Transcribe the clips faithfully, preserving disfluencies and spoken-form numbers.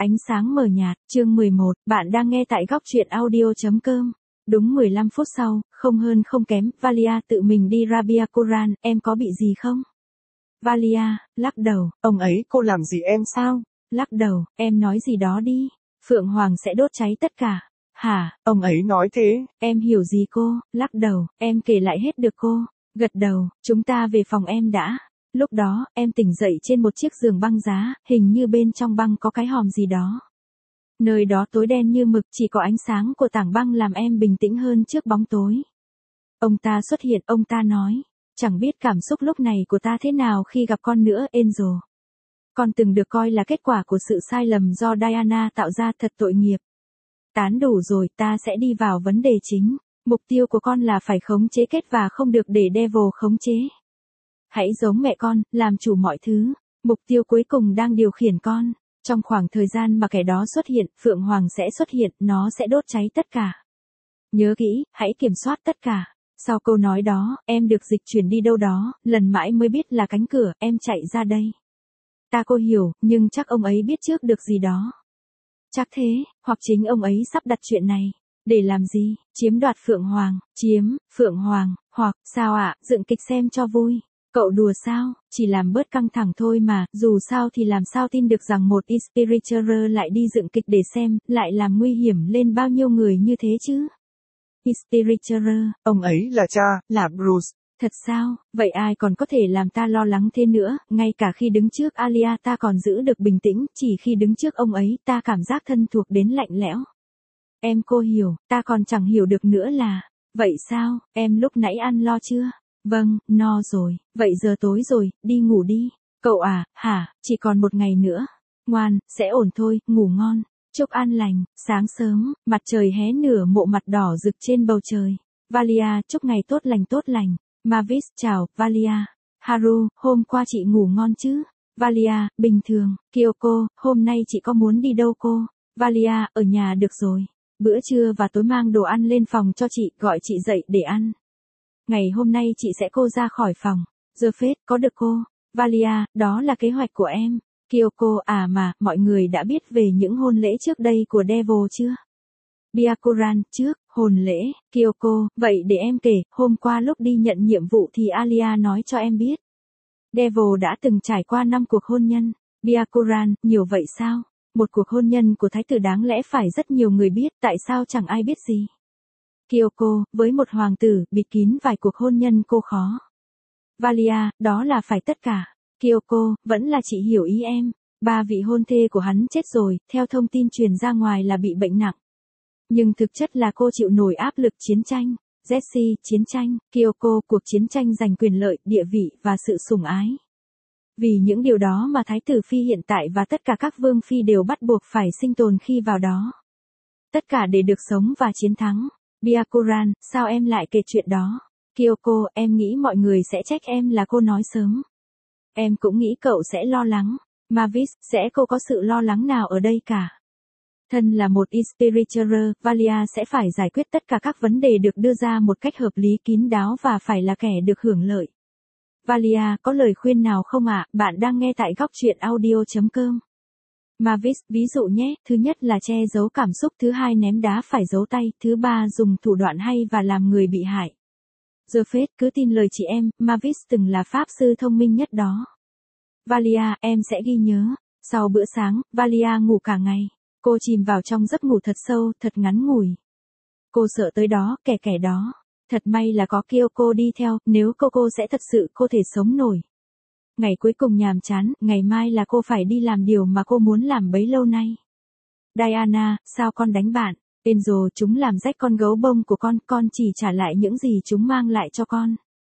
Ánh sáng mờ nhạt, chương mười một, bạn đang nghe tại góc truyện audio.com. Đúng mười lăm phút sau, không hơn không kém, Valia tự mình đi Rabia Quran, em có bị gì không? Valia, lắc đầu, Ông ấy cô làm gì em sao? lắc đầu, em nói gì đó đi. Phượng Hoàng sẽ đốt cháy tất cả. Hả? Ông ấy nói thế. Em hiểu gì cô? Lắc đầu, em kể lại hết được cô. Gật đầu, chúng ta về phòng em đã. Lúc đó, em tỉnh dậy trên một chiếc giường băng giá, hình như bên trong băng có cái hòm gì đó. Nơi đó tối đen như mực, chỉ có ánh sáng của tảng băng làm em bình tĩnh hơn trước bóng tối. Ông ta xuất hiện, ông ta nói, chẳng biết cảm xúc lúc này của ta thế nào khi gặp con nữa, Angel. Con từng được coi là kết quả của sự sai lầm do Diana tạo ra, thật tội nghiệp. Tán đủ rồi, ta sẽ đi vào vấn đề chính. Mục tiêu của con là phải khống chế kết và không được để Devil khống chế. Hãy giống mẹ con, làm chủ mọi thứ. Mục tiêu cuối cùng đang điều khiển con. Trong khoảng thời gian mà kẻ đó xuất hiện, Phượng Hoàng sẽ xuất hiện, nó sẽ đốt cháy tất cả. Nhớ kỹ, hãy kiểm soát tất cả. Sau câu nói đó, em được dịch chuyển đi đâu đó, lần mãi mới biết là cánh cửa, em chạy ra đây. Ta cô hiểu, nhưng chắc ông ấy biết trước được gì đó. Chắc thế, hoặc chính ông ấy sắp đặt chuyện này. Để làm gì? Chiếm đoạt Phượng Hoàng, chiếm, Phượng Hoàng, hoặc, sao ạ, dựng kịch xem cho vui. Cậu đùa sao, chỉ làm bớt căng thẳng thôi mà, dù sao thì làm sao tin được rằng một Inspirator lại đi dựng kịch để xem, lại làm nguy hiểm lên bao nhiêu người như thế chứ. Inspirator, Ông ấy là cha, là Bruce. Thật sao, vậy ai còn có thể làm ta lo lắng thế nữa, ngay cả khi đứng trước Alia ta còn giữ được bình tĩnh, chỉ khi đứng trước ông ấy ta cảm giác thân thuộc đến lạnh lẽo. Em cô hiểu, ta còn chẳng hiểu được nữa là, vậy sao, em lúc nãy ăn lo chưa? Vâng, no rồi, vậy giờ tối rồi, đi ngủ đi. Cậu à, hả, chỉ còn một ngày nữa. Ngoan, sẽ ổn thôi, ngủ ngon. Chúc an lành. Sáng sớm, mặt trời hé nửa mộ mặt đỏ rực trên bầu trời. Valia, chúc ngày tốt lành tốt lành. Mavis, chào, Valia. Haru, hôm qua chị ngủ ngon chứ? Valia, bình thường. Kyoko, hôm nay chị có muốn đi đâu cô? Valia, ở nhà được rồi. Bữa trưa và tối mang đồ ăn lên phòng cho chị, gọi chị dậy để ăn. Ngày hôm nay chị sẽ cô ra khỏi phòng. Giờ phết, có được cô? Valia, đó là kế hoạch của em. Kyoko, à mà, mọi người đã biết về những hôn lễ trước đây của Devil chưa? Byakuran, trước, hôn lễ, Kyoko, vậy để em kể, hôm qua lúc đi nhận nhiệm vụ thì Alia nói cho em biết. Devil đã từng trải qua năm cuộc hôn nhân. Byakuran, nhiều vậy sao? Một cuộc hôn nhân của thái tử đáng lẽ phải rất nhiều người biết, tại sao chẳng ai biết gì? Kyoko, với một hoàng tử, bịt kín vài cuộc hôn nhân cô khó. Valia, đó là phải tất cả. Kyoko, vẫn là chị hiểu ý em. Ba vị hôn thê của hắn chết rồi, theo thông tin truyền ra ngoài là bị bệnh nặng. Nhưng thực chất là cô chịu nổi áp lực chiến tranh. Jessie, chiến tranh. Kyoko, cuộc chiến tranh giành quyền lợi, địa vị, và sự sủng ái. Vì những điều đó mà Thái tử Phi hiện tại và tất cả các vương phi đều bắt buộc phải sinh tồn khi vào đó. Tất cả để được sống và chiến thắng. Byakuran, sao em lại kể chuyện đó? Kyoko, em nghĩ mọi người sẽ trách em là cô nói sớm. Em cũng nghĩ cậu sẽ lo lắng. Mavis, sẽ cô có sự lo lắng nào ở đây cả? Thân là một Inspirator, Valia sẽ phải giải quyết tất cả các vấn đề được đưa ra một cách hợp lý kín đáo và phải là kẻ được hưởng lợi. Valia, có lời khuyên nào không ạ? À? Bạn đang nghe tại góc truyện audio.com. Mavis, ví dụ nhé, thứ nhất là che giấu cảm xúc, thứ hai ném đá phải giấu tay, thứ ba dùng thủ đoạn hay và làm người bị hại. Giờ phết, cứ tin lời chị em, Mavis từng là pháp sư thông minh nhất đó. Valia, em sẽ ghi nhớ. Sau bữa sáng, Valia ngủ cả ngày. Cô chìm vào trong giấc ngủ thật sâu, thật ngắn ngủi. Cô sợ tới đó, kẻ kẻ đó. Thật may là có Kyoko đi theo, nếu cô cô sẽ thật sự không thể sống nổi. Ngày cuối cùng nhàm chán, ngày mai là cô phải đi làm điều mà cô muốn làm bấy lâu nay. Diana, sao con đánh bạn? Angel, chúng làm rách con gấu bông của con, con chỉ trả lại những gì chúng mang lại cho con.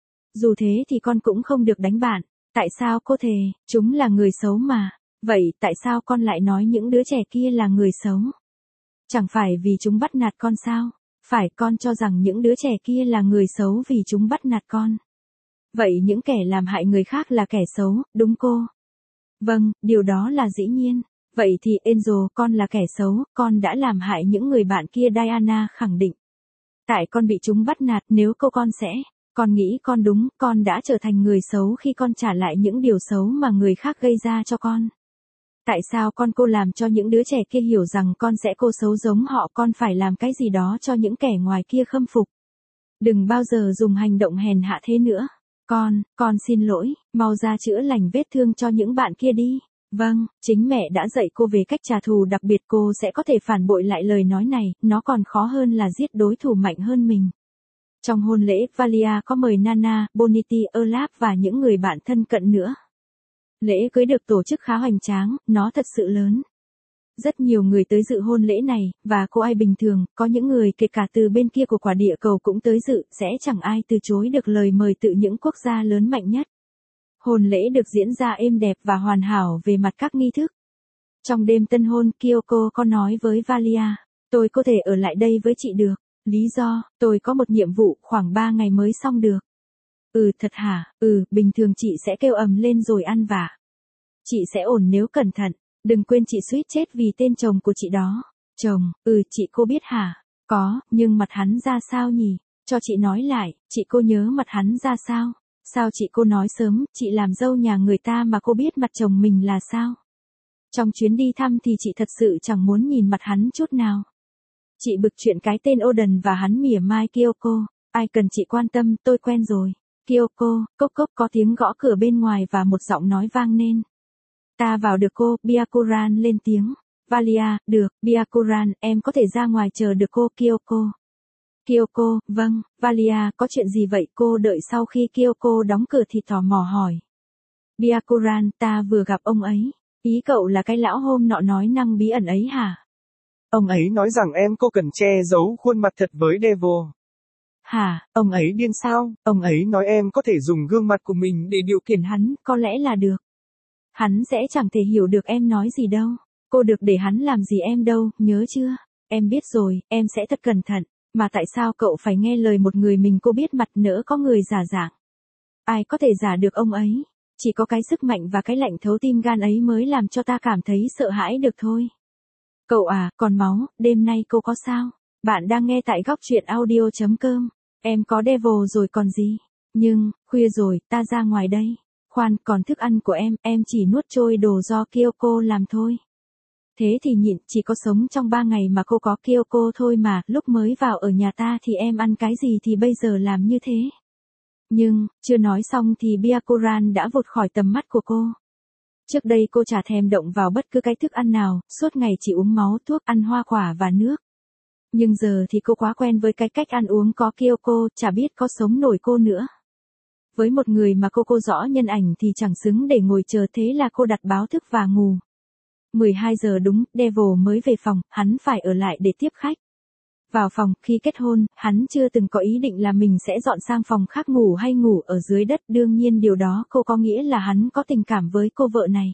Dù thế thì con cũng không được đánh bạn. Tại sao cô thề, chúng là người xấu mà. Vậy, tại sao con lại nói những đứa trẻ kia là người xấu? Chẳng phải vì chúng bắt nạt con sao? Phải, con cho rằng những đứa trẻ kia là người xấu vì chúng bắt nạt con. Vậy những kẻ làm hại người khác là kẻ xấu, đúng cô? Vâng, điều đó là dĩ nhiên. Vậy thì Angel, con là kẻ xấu, con đã làm hại những người bạn kia, Diana khẳng định. Tại con bị chúng bắt nạt, nếu cô con sẽ, con nghĩ con đúng, con đã trở thành người xấu khi con trả lại những điều xấu mà người khác gây ra cho con. Tại sao con cô làm cho những đứa trẻ kia hiểu rằng con sẽ cô xấu giống họ, con phải làm cái gì đó cho những kẻ ngoài kia khâm phục. Đừng bao giờ dùng hành động hèn hạ thế nữa. Con, con xin lỗi, mau ra chữa lành vết thương cho những bạn kia đi. Vâng, chính mẹ đã dạy cô về cách trả thù, đặc biệt cô sẽ có thể phản bội lại lời nói này, nó còn khó hơn là giết đối thủ mạnh hơn mình. Trong hôn lễ, Valia có mời Nana, Boniti, Olaf và những người bạn thân cận nữa. Lễ cưới được tổ chức khá hoành tráng, nó thật sự lớn. Rất nhiều người tới dự hôn lễ này, và cô ai bình thường, có những người kể cả từ bên kia của quả địa cầu cũng tới dự, sẽ chẳng ai từ chối được lời mời từ những quốc gia lớn mạnh nhất. Hôn lễ được diễn ra êm đẹp và hoàn hảo về mặt các nghi thức. Trong đêm tân hôn, Kyoko có nói với Valia, tôi có thể ở lại đây với chị được. Lý do, tôi có một nhiệm vụ, khoảng ba ngày mới xong được. Ừ thật hả, ừ, bình thường chị sẽ kêu ầm lên rồi ăn vạ. Chị sẽ ổn nếu cẩn thận, đừng quên chị suýt chết vì tên chồng của chị đó. Chồng, ừ chị cô biết hả? Có, nhưng mặt hắn ra sao nhỉ? Cho chị nói lại, chị cô nhớ mặt hắn ra sao? Sao chị cô nói sớm, chị làm dâu nhà người ta mà cô biết mặt chồng mình là sao? Trong chuyến đi thăm thì chị thật sự chẳng muốn nhìn mặt hắn chút nào. Chị bực chuyện cái tên Oden và hắn mỉa mai Kyoko, ai cần chị quan tâm, tôi quen rồi. Kyoko, cốc cốc có tiếng gõ cửa bên ngoài và một giọng nói vang lên. Ta vào được cô, Byakuran lên tiếng. Valia, được, Byakuran, em có thể ra ngoài chờ được cô, Kyoko. Kyoko, vâng, Valia, có chuyện gì vậy? Cô đợi sau khi Kyoko đóng cửa thì tò mò hỏi. Byakuran, ta vừa gặp ông ấy. Ý cậu là cái lão hôm nọ nói năng bí ẩn ấy hả? Ông ấy nói rằng em cô cần che giấu khuôn mặt thật với Devil. Hả, Ông ấy điên sao? Ông ấy nói em có thể dùng gương mặt của mình để điều khiển hắn, có lẽ là được. Hắn sẽ chẳng thể hiểu được em nói gì đâu. Cô được để hắn làm gì em đâu, nhớ chưa? Em biết rồi, em sẽ thật cẩn thận. Mà tại sao cậu phải nghe lời một người mình cô biết mặt nỡ có người giả dạng? Ai có thể giả được ông ấy? Chỉ có cái sức mạnh và cái lạnh thấu tim gan ấy mới làm cho ta cảm thấy sợ hãi được thôi. Cậu à, còn máu, đêm nay cô có sao? Bạn đang nghe tại góc truyện audio chấm com. Em có Devil rồi còn gì? Nhưng, khuya rồi, ta ra ngoài đây. Khoan, còn thức ăn của em, em chỉ nuốt trôi đồ do Kyoko làm thôi. Thế thì nhịn, chỉ có sống trong ba ngày mà cô có Kyoko thôi mà, lúc mới vào ở nhà ta thì em ăn cái gì thì bây giờ làm như thế. Nhưng, chưa nói xong thì Byakuran đã vụt khỏi tầm mắt của cô. Trước đây cô chả thèm động vào bất cứ cái thức ăn nào, suốt ngày chỉ uống máu, thuốc, ăn hoa quả và nước. Nhưng giờ thì cô quá quen với cái cách ăn uống có Kyoko, chả biết có sống nổi cô nữa. Với một người mà cô cô rõ nhân ảnh thì chẳng xứng để ngồi chờ, thế là cô đặt báo thức và ngủ. mười hai giờ đúng, Devil mới về phòng, hắn phải ở lại để tiếp khách. Vào phòng, khi kết hôn, hắn chưa từng có ý định là mình sẽ dọn sang phòng khác ngủ hay ngủ ở dưới đất, đương nhiên điều đó cô có nghĩa là hắn có tình cảm với cô vợ này.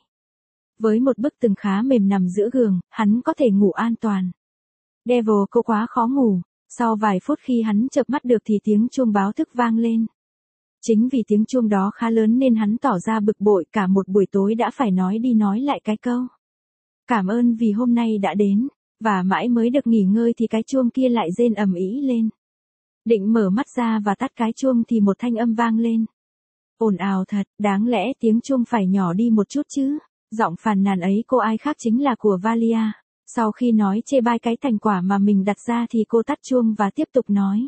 Với một bức tường khá mềm nằm giữa giường, hắn có thể ngủ an toàn. Devil cô quá khó ngủ, sau vài phút khi hắn chợp mắt được thì tiếng chuông báo thức vang lên. Chính vì tiếng chuông đó khá lớn nên hắn tỏ ra bực bội, cả một buổi tối đã phải nói đi nói lại cái câu. Cảm ơn vì hôm nay đã đến, và mãi mới được nghỉ ngơi thì cái chuông kia lại rên ầm ĩ lên. Định mở mắt ra và tắt cái chuông thì một thanh âm vang lên. Ồn ào thật, đáng lẽ tiếng chuông phải nhỏ đi một chút chứ. Giọng phàn nàn ấy cô ai khác chính là của Valia. Sau khi nói chê bai cái thành quả mà mình đặt ra thì cô tắt chuông và tiếp tục nói.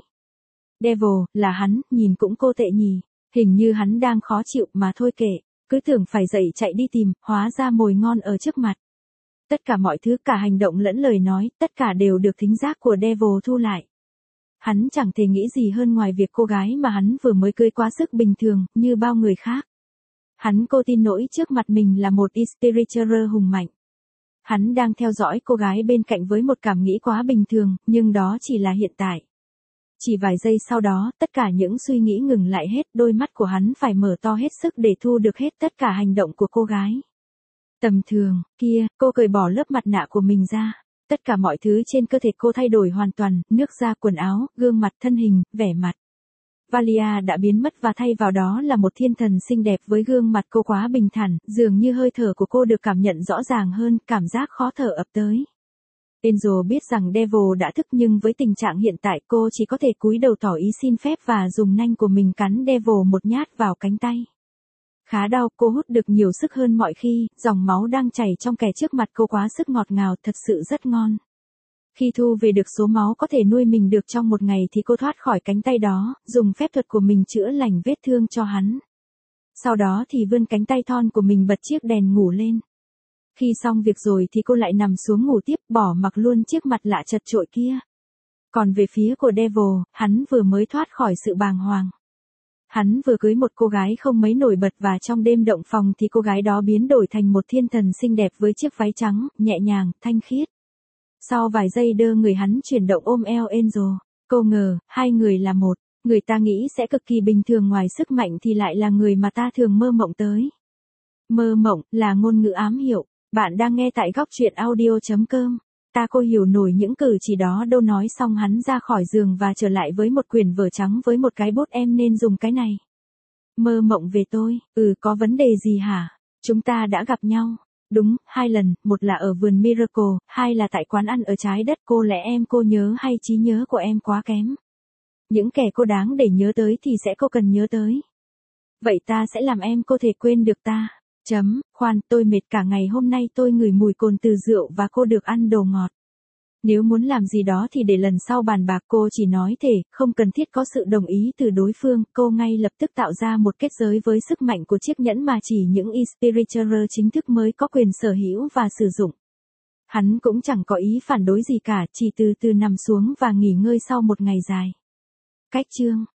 Devil, là hắn, nhìn cũng cô tệ nhỉ. Hình như hắn đang khó chịu mà thôi kệ. Cứ tưởng phải dậy chạy đi tìm, hóa ra mồi ngon ở trước mặt. Tất cả mọi thứ, cả hành động lẫn lời nói, tất cả đều được thính giác của Devil thu lại. Hắn chẳng thể nghĩ gì hơn ngoài việc cô gái mà hắn vừa mới cưới quá sức bình thường, như bao người khác. Hắn cô tin nỗi trước mặt mình là một Spiritual hùng mạnh. Hắn đang theo dõi cô gái bên cạnh với một cảm nghĩ quá bình thường, nhưng đó chỉ là hiện tại. Chỉ vài giây sau đó, tất cả những suy nghĩ ngừng lại hết, đôi mắt của hắn phải mở to hết sức để thu được hết tất cả hành động của cô gái. Tầm thường, kia, cô cởi bỏ lớp mặt nạ của mình ra. Tất cả mọi thứ trên cơ thể cô thay đổi hoàn toàn, nước da, quần áo, gương mặt, thân hình, vẻ mặt. Valia đã biến mất và thay vào đó là một thiên thần xinh đẹp với gương mặt cô quá bình thản, dường như hơi thở của cô được cảm nhận rõ ràng hơn, cảm giác khó thở ập tới. Angel biết rằng Devil đã thức nhưng với tình trạng hiện tại cô chỉ có thể cúi đầu tỏ ý xin phép và dùng nanh của mình cắn Devil một nhát vào cánh tay. khá đau, cô hút được nhiều sức hơn mọi khi, dòng máu đang chảy trong kẻ trước mặt cô quá sức ngọt ngào, thật sự rất ngon. Khi thu về được số máu có thể nuôi mình được trong một ngày thì cô thoát khỏi cánh tay đó, dùng phép thuật của mình chữa lành vết thương cho hắn. Sau đó thì vươn cánh tay thon của mình bật chiếc đèn ngủ lên. Khi xong việc rồi thì cô lại nằm xuống ngủ tiếp, bỏ mặc luôn chiếc mặt lạ chật chội kia. Còn về phía của Devil, hắn vừa mới thoát khỏi sự bàng hoàng. Hắn vừa cưới một cô gái không mấy nổi bật và trong đêm động phòng thì cô gái đó biến đổi thành một thiên thần xinh đẹp với chiếc váy trắng, nhẹ nhàng, thanh khiết. Sau vài giây đơ người hắn chuyển động ôm eo Angel. Cô ngờ, hai người là một. Người ta nghĩ sẽ cực kỳ bình thường ngoài sức mạnh thì lại là người mà ta thường mơ mộng tới. Mơ mộng là ngôn ngữ ám hiệu. Bạn đang nghe tại góc truyện audio chấm com. Ta cô hiểu nổi những cử chỉ đó đâu. Nói xong hắn ra khỏi giường và trở lại với một quyển vở trắng với một cái bút. Em nên dùng cái này. Mơ mộng về tôi. Ừ, có vấn đề gì hả? Chúng ta đã gặp nhau. Đúng, hai lần, một là ở vườn Miracle, hai là tại quán ăn ở trái đất. Cô lẽ em cô nhớ hay trí nhớ của em quá kém? Những kẻ cô đáng để nhớ tới thì sẽ cô cần nhớ tới. Vậy ta sẽ làm em cô thể quên được ta. Chấm, khoan, tôi mệt cả ngày hôm nay, tôi ngửi mùi cồn từ rượu và cô được ăn đồ ngọt. Nếu muốn làm gì đó thì để lần sau bàn bạc. Cô chỉ nói thể, không cần thiết có sự đồng ý từ đối phương. Cô ngay lập tức tạo ra một kết giới với sức mạnh của chiếc nhẫn mà chỉ những Inspirator chính thức mới có quyền sở hữu và sử dụng. Hắn cũng chẳng có ý phản đối gì cả, chỉ từ từ nằm xuống và nghỉ ngơi sau một ngày dài. Cách chương